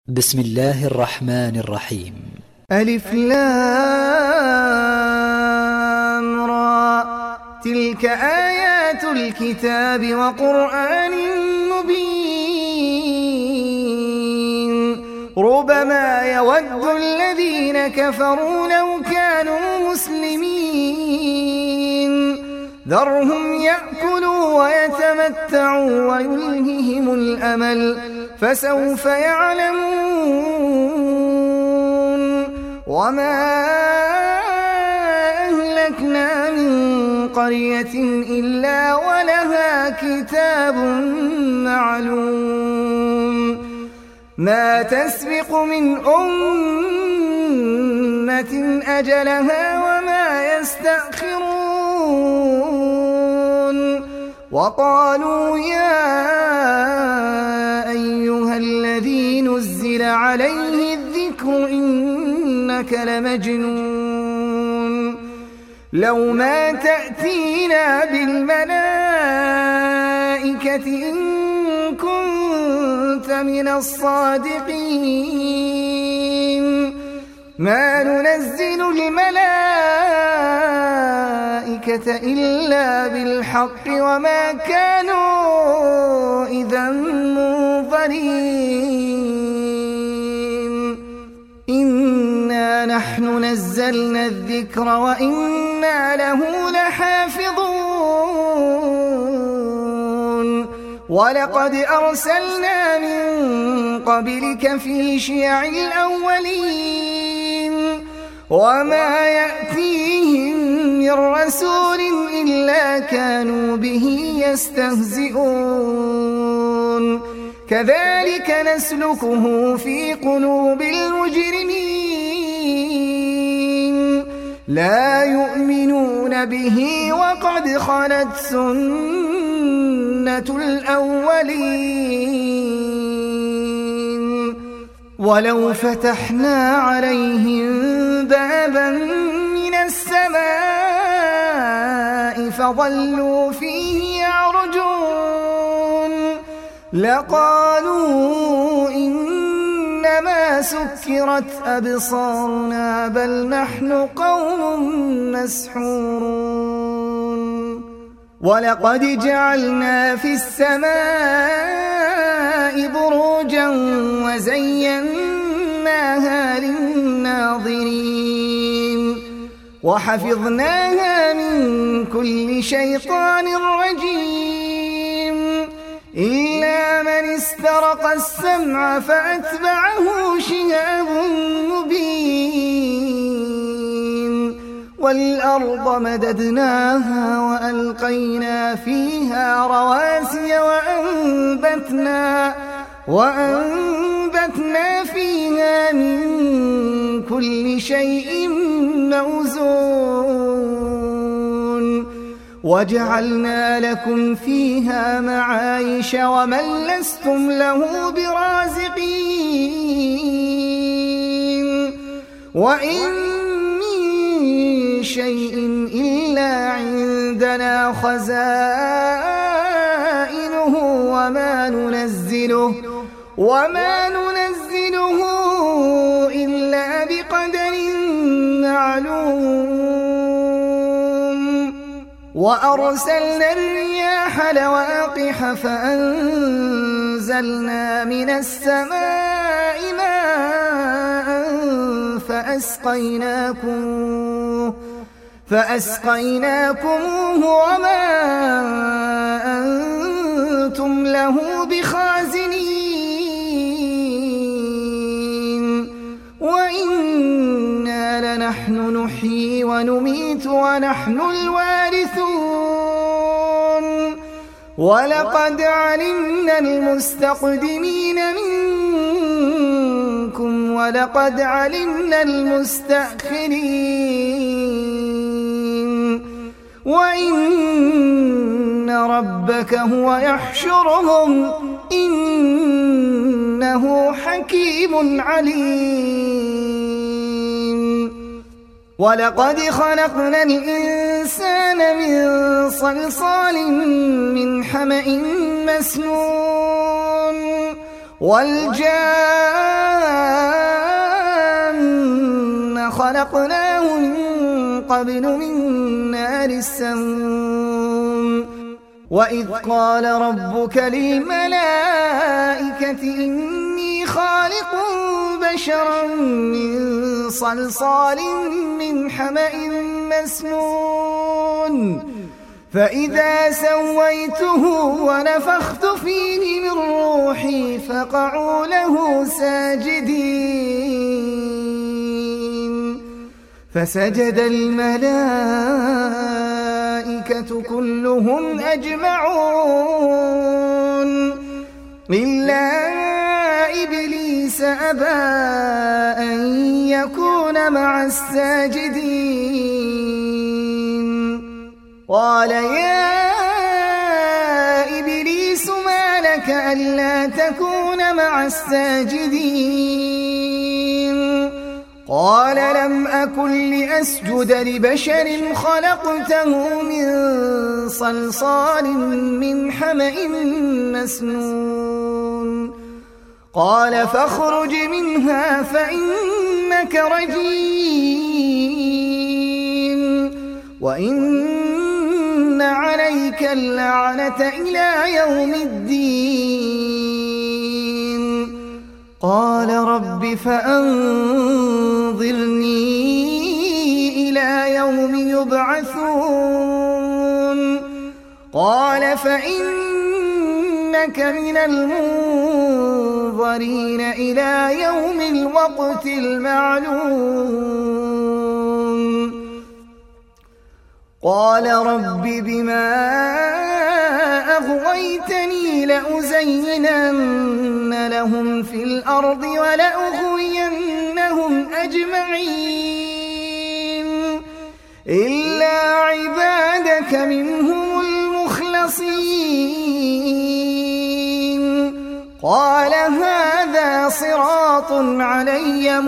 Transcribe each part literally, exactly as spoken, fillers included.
بسم الله الرحمن الرحيم. ألف لام را، تلك آيات الكتاب وقرآن مبين. ربما يود الذين كفروا لو كانوا مسلمين، ذرهم يأكلوا ويتمتعوا ويلههم الأمل، فسوف يعلمون. وما أهلكنا من قرية إلا ولها كتاب معلوم، ما تسبق من أمة أجلها وما يستأخرون. وقالوا يا أيها الذي نزل عليه الذكر إنك لمجنون، لو ما تأتينا بالملائكة إن كنت من الصادقين. ما ننزل الملائكة إلا بالحق وما كانوا إذا منظرين. إنا نحن نزلنا الذكر وإنا له لحافظون. ولقد أرسلنا من قبلك في شيع الأولين، وما يأتيهم من رسول إلا كانوا به يستهزئون. كذلك نسلكه في قلوب المجرمين، لا يؤمنون به وقد خلت سنة الأولين. ولو فتحنا عليهم بابا من السماء فظلوا فيه يعرجون لقالوا إنما سكرت أبصارنا بل نحن قوم مسحورون. ولقد جعلنا في السماء بروجا وزيناها للناظرين، وحفظناها من كل شيطان رجيم، إلا من استرق السمع فأتبعه شهاب مبين. والأرض مددناها وألقينا فيها رواسي وأنبتنا, وأنبتنا فيها من كل شيء موزون. وجعلنا لكم فيها معايش ومن لستم له برازقين. وإن شيء إلا عندنا خزائنه وما ننزله وما ننزله إلا بقدر معلوم. وأرسلنا الرياح لواقح فأنزلنا من السماء ماء فأسقيناكم فأسقيناكموه وما أنتم له بخازنين. وإنا لنحن نحيي ونميت ونحن الوارثون. ولقد علمنا المستقدمين منكم ولقد علمنا المستأخرين. وإن ربك هو يحشرهم إنه حكيم عليم. ولقد خلقنا الإنسان من صلصال من حمأ مسنون والجان خلقناه من قبل من نار السموم وإذ قال ربك للملائكة إني خالق بشرا من صلصال من حمأ مسنون فإذا سويته ونفخت فيه من روحي فقعوا له ساجدين فسجد الملائكة كلهم أجمعون إلا إبليس أبى أن يكون مع الساجدين قال يا إبليس ما لك ألا تكون مع الساجدين قال لم أكن لأسجد لبشر خلقته من صلصال من حمأ مسنون قال فاخرج منها فإنك رجيم وإن عليك اللعنة إلى يوم الدين قال رب فأنظرني إلى يوم يبعثون قال فإنك من المنظرين إلى يوم الوقت المعلوم قال رب بما أغويتني لأزينن لهم في الأرض ولأغوينهم أجمعين إلا عبادك منهم المخلصين قال هذا صراط علي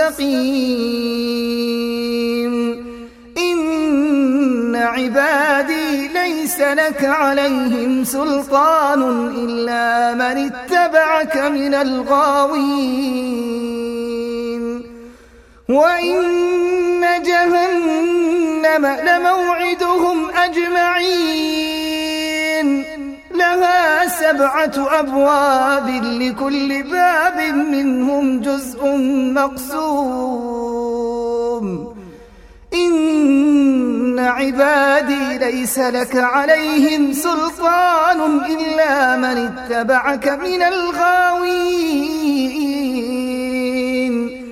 مستقيم إن عبادي ليس لك عليهم سلطان إلا من اتبعك من الغاوين وإن جهنم لموعدهم أجمعين لها سبعة أبواب لكل باب منهم جزء مقسوم إن عبادي ليس لك عليهم سلطان إلا من اتبعك من الغاوين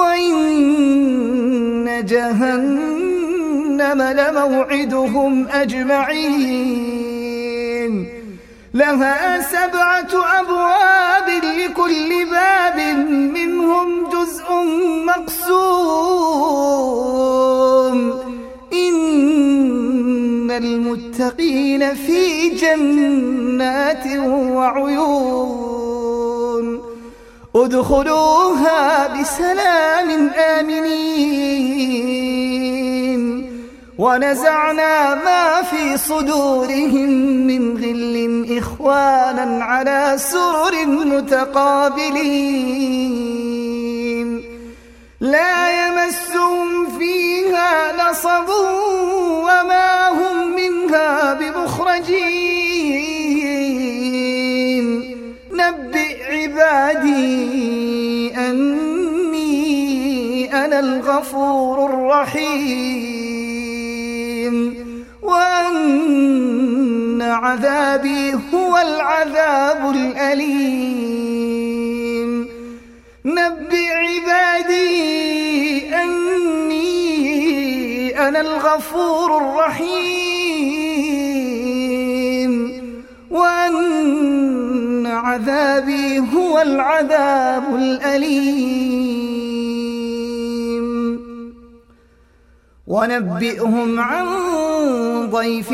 وإن جهنم لموعدهم أجمعين لها سبعة أبواب لكل باب منهم جزء مقسوم إن المتقين في جنات وعيون ادخلوها بسلام آمنين ونزعنا ما في صدورهم من غل إخوانا على سرر متقابلين لا يمسهم فيها نصب وما هم منها بمخرجين نبئ عبادي أني أنا الغفور الرحيم وأن عذابي هو العذاب الأليم نبئ عبادي أني أنا الغفور الرحيم وأن عذابي هو العذاب الأليم ونبئهم عن ضيف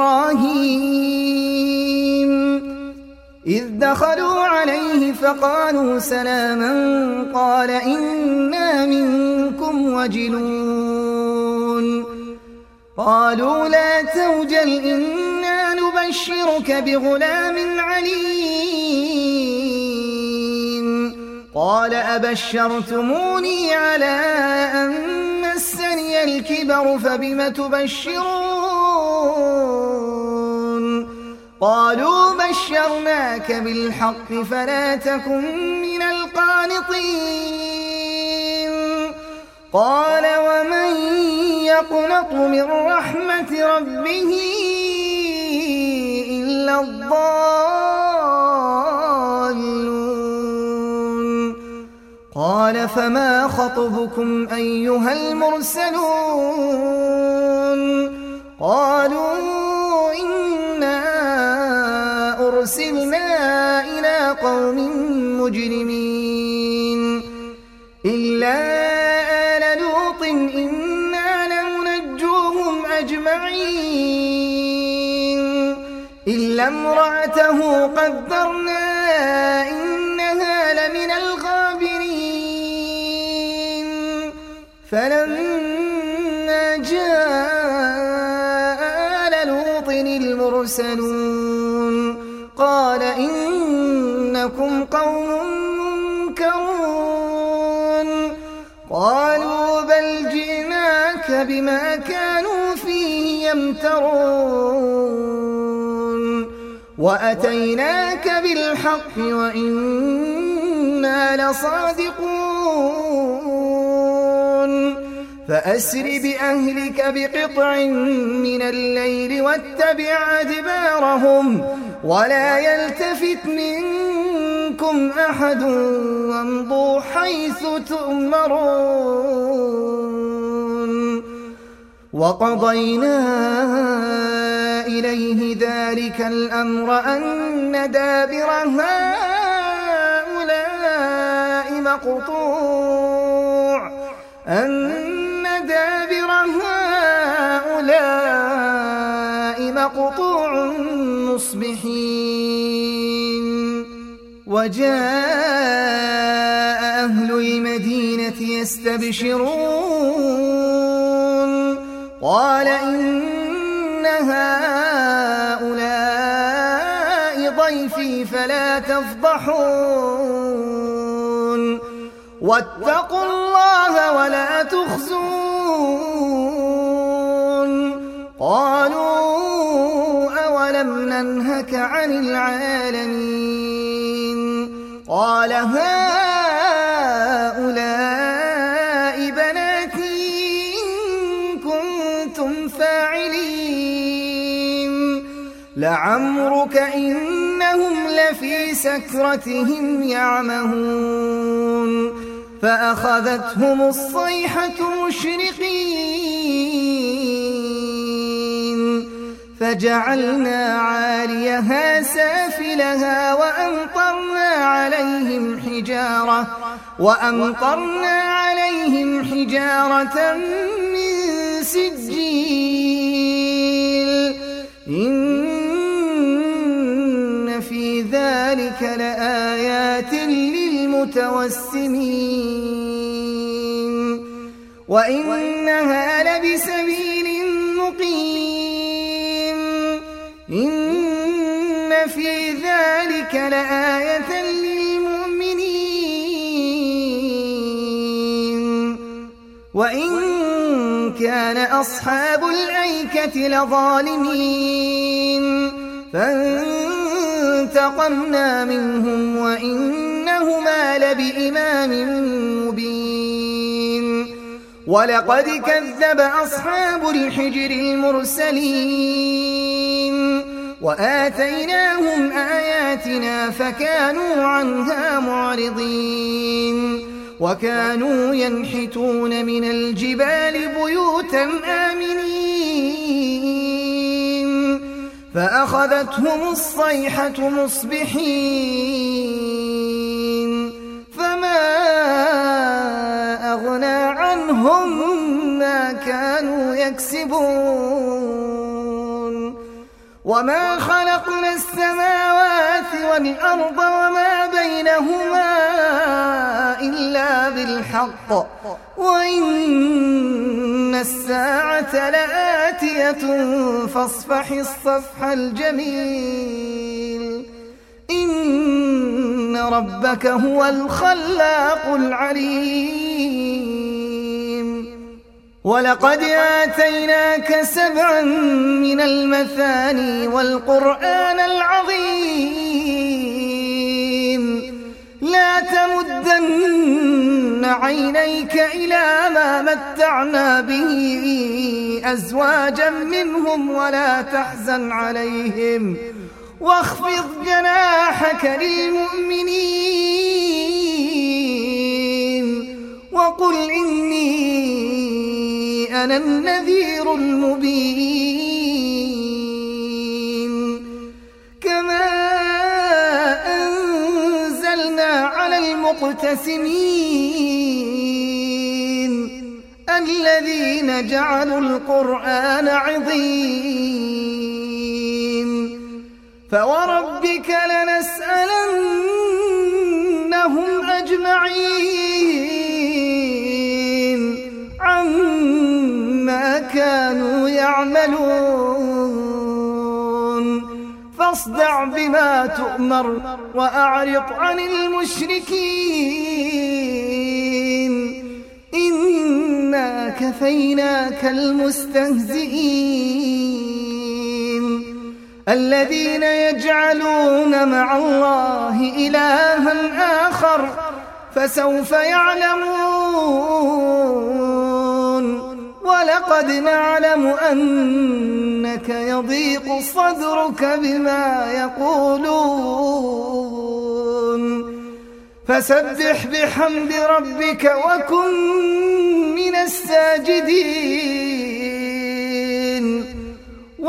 إبراهيم إذ دخلوا عليه فقالوا سلاما قال إنا منكم وجلون قالوا لا توجل إنا نبشرك بغلام عليم قال أبشرتموني على أن مسني الكبر فبم تبشرون قالوا بشرناك بالحق فلا تكن من القانطين قال ومن يقنط من رحمة ربه إلا الضالون قال فما خطبكم أيها المرسلون قالوا إنا أرسلنا إلى قوم مجرمين إلا آل لوط إنا لمنجوهم أجمعين إلا امرأته قدرنا إنها لمن الغابرين فلما جاء آل لوط المرسلون قال إنكم قوم منكرون قالوا بل جئناك بما كانوا فيه يمترون وأتيناك بالحق وإنا لصادقون فأسر بأهلك بقطع من الليل واتبع أدبارهم ولا يلتفت منكم أحد وامضوا حيث تؤمرون وقضينا إليه ذلك الأمر أن دابر هؤلاء مقطوع أن دابر هؤلاء مقطوع مصبحين وجاء أهل المدينة يستبشرون قال إن هؤلاء ضيفي فلا تفضحون واتقوا الله ولا تخزون قالوا أولم ننهك عن العالمين قال هؤلاء بناتي إن كنتم فاعلين لعمرك إنهم لفي سكرتهم يعمهون فأخذتهم الصيحة مشرقين فجعلنا عاليها سافلها وأمطرنا عليهم حجارة وأمطرنا عليهم حجارة من سجيل إن في ذلك لآيات للمتوسمين وإنها لبسبيل مقيم إن في ذلك لآية للمؤمنين وإن كان أصحاب الأيكة لظالمين فانتقمنا منهم وإنهما لبإمام مبين ولقد كذب أصحاب الحجر المرسلين وآتيناهم آياتنا فكانوا عنها معرضين وكانوا ينحتون من الجبال بيوتا آمنين فأخذتهم الصيحة مصبحين فما أغنى عنهم ما كانوا يكسبون وما خلقنا السماوات والأرض وما بينهما إلا بالحق وإن الساعة لآتية فاصفح الصفح الجميل إن ربك هو الخلاق العليم ولقد آتيناك سبعا من المثاني والقرآن العظيم لا تمدن عينيك إلى ما متعنا به أزواجا منهم ولا تحزن عليهم واخفض جناحك للمؤمنين وقل إني أنا النذير المبين كما أنزلنا على المقتسمين الذين جعلوا القرآن عظيم فوربك لنسألنهم أجمعين عما كانوا يعملون فاصدع بما تؤمر وأعرض عن المشركين إنا كفيناك المستهزئين الذين يجعلون مع الله إلها آخر فسوف يعلمون ولقد نعلم أنك يضيق صدرك بما يقولون فسبح بحمد ربك وكن من الساجدين و... واعبد ربك حتى يأتيك اليقين.